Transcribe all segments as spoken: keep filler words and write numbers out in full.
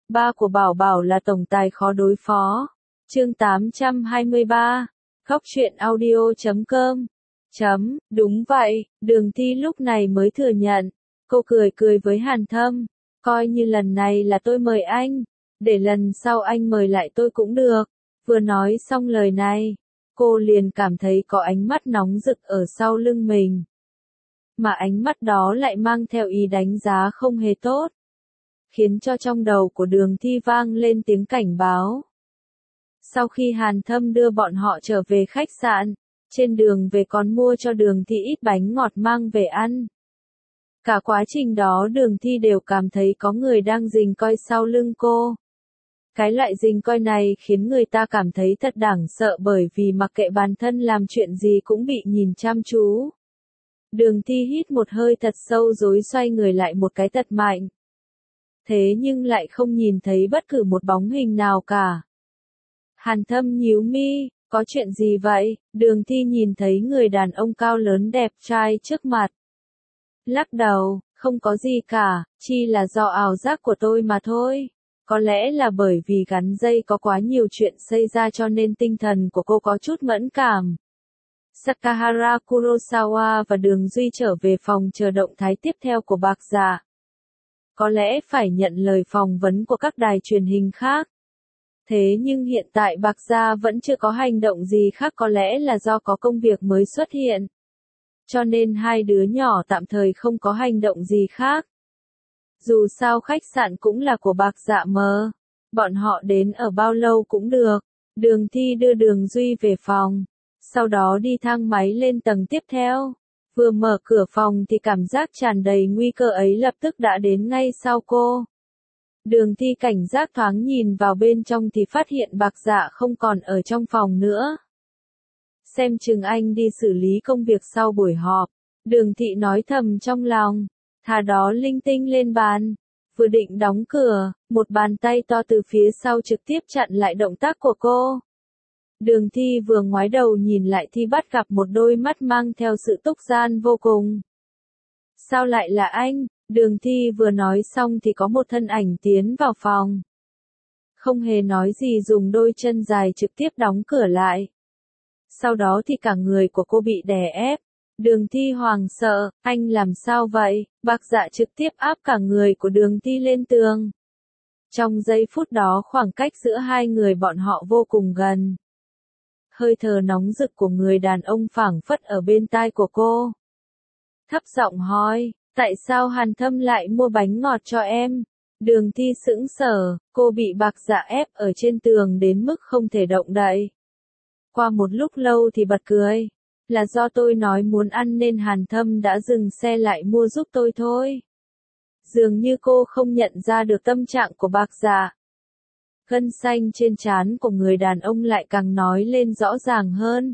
Ba của Bảo Bảo là tổng tài khó đối phó. Chương tám trăm hai mươi ba. Góc truyện audio chấm com. Chấm, đúng vậy, Đường Thi lúc này mới thừa nhận. Cô cười cười với Hàn Thâm. Coi như lần này là tôi mời anh. Để lần sau anh mời lại tôi cũng được. Vừa nói xong lời này, cô liền cảm thấy có ánh mắt nóng rực ở sau lưng mình. Mà ánh mắt đó lại mang theo ý đánh giá không hề tốt. Khiến cho trong đầu của Đường Thi vang lên tiếng cảnh báo. Sau khi Hàn Thâm đưa bọn họ trở về khách sạn, trên đường về còn mua cho Đường Thi ít bánh ngọt mang về ăn. Cả quá trình đó Đường Thi đều cảm thấy có người đang rình coi sau lưng cô. Cái loại rình coi này khiến người ta cảm thấy thật đáng sợ bởi vì mặc kệ bản thân làm chuyện gì cũng bị nhìn chăm chú. Đường Thi hít một hơi thật sâu rồi xoay người lại một cái thật mạnh. Thế nhưng lại không nhìn thấy bất cứ một bóng hình nào cả. Hàn Thâm nhíu mi, có chuyện gì vậy? Đường Thi nhìn thấy người đàn ông cao lớn đẹp trai trước mặt. Lắc đầu, không có gì cả, chỉ là do ảo giác của tôi mà thôi. Có lẽ là bởi vì gắn dây có quá nhiều chuyện xảy ra cho nên tinh thần của cô có chút mẫn cảm. Sakahara Kurosawa và Đường Duy trở về phòng chờ động thái tiếp theo của Bạc Dạ. Có lẽ phải nhận lời phỏng vấn của các đài truyền hình khác. Thế nhưng hiện tại Bạc Dạ vẫn chưa có hành động gì khác, có lẽ là do có công việc mới xuất hiện. Cho nên hai đứa nhỏ tạm thời không có hành động gì khác. Dù sao khách sạn cũng là của Bạc Dạ mờ. Bọn họ đến ở bao lâu cũng được. Đường Thi đưa Đường Duy về phòng. Sau đó đi thang máy lên tầng tiếp theo. Vừa mở cửa phòng thì cảm giác tràn đầy nguy cơ ấy lập tức đã đến ngay sau cô. Đường Thi cảnh giác thoáng nhìn vào bên trong thì phát hiện Bạc Dạ không còn ở trong phòng nữa. Xem chừng anh đi xử lý công việc sau buổi họp. Đường Thị nói thầm trong lòng. Thả đó linh tinh lên bàn. Vừa định đóng cửa, một bàn tay to từ phía sau trực tiếp chặn lại động tác của cô. Đường Thi vừa ngoái đầu nhìn lại thì bắt gặp một đôi mắt mang theo sự túc gian vô cùng. Sao lại là anh? Đường Thi vừa nói xong thì có một thân ảnh tiến vào phòng. Không hề nói gì dùng đôi chân dài trực tiếp đóng cửa lại. Sau đó thì cả người của cô bị đè ép. Đường Thi hoảng sợ, anh làm sao vậy? Bạc Dạ trực tiếp áp cả người của Đường Thi lên tường. Trong giây phút đó khoảng cách giữa hai người bọn họ vô cùng gần. Hơi thở nóng rực của người đàn ông phảng phất ở bên tai của cô. Thấp giọng hỏi, tại sao Hàn Thâm lại mua bánh ngọt cho em? Đường Thi sững sờ, cô bị Bạc Dạ ép ở trên tường đến mức không thể động đậy. Qua một lúc lâu thì bật cười. Là do tôi nói muốn ăn nên Hàn Thâm đã dừng xe lại mua giúp tôi thôi. Dường như cô không nhận ra được tâm trạng của Bạc Dạ. Gân xanh trên trán của người đàn ông lại càng nói lên rõ ràng hơn.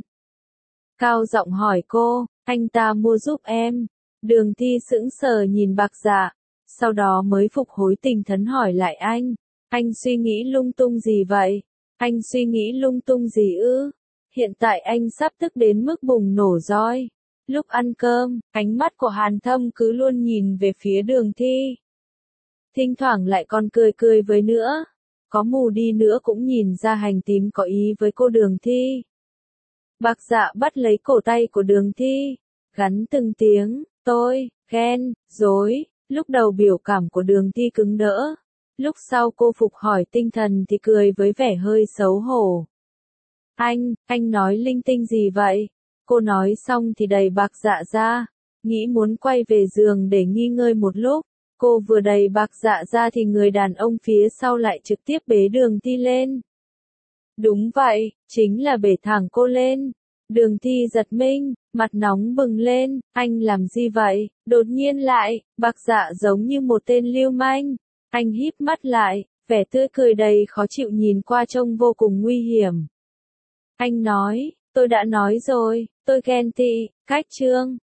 Cao giọng hỏi cô, anh ta mua giúp em. Đường Thi sững sờ nhìn Bạc Dạ, sau đó mới phục hối tinh thần hỏi lại anh. Anh suy nghĩ lung tung gì vậy? Anh suy nghĩ lung tung gì ư? Hiện tại anh sắp tức đến mức bùng nổ rồi. Lúc ăn cơm, ánh mắt của Hàn Thâm cứ luôn nhìn về phía Đường Thi. Thỉnh thoảng lại còn cười cười với nữa. Có mù đi nữa cũng nhìn ra hành tím có ý với cô Đường Thi. Bạc Dạ bắt lấy cổ tay của Đường Thi, gắn từng tiếng, tôi, ghen, dối. Lúc đầu biểu cảm của Đường Thi cứng đỡ. Lúc sau cô phục hỏi tinh thần thì cười với vẻ hơi xấu hổ. Anh, anh nói linh tinh gì vậy? Cô nói xong thì đẩy Bạc Dạ ra, nghĩ muốn quay về giường để nghỉ ngơi một lúc. Cô vừa đẩy Bạc Dạ ra thì người đàn ông phía sau lại trực tiếp bế Đường Thi lên. Đúng vậy, chính là bế thẳng cô lên. Đường Thi giật mình, mặt nóng bừng lên, anh làm gì vậy? Đột nhiên lại, Bạc Dạ giống như một tên lưu manh. Anh híp mắt lại, vẻ tươi cười đầy khó chịu nhìn qua trông vô cùng nguy hiểm. Anh nói, tôi đã nói rồi, tôi ghen tị, cách trương.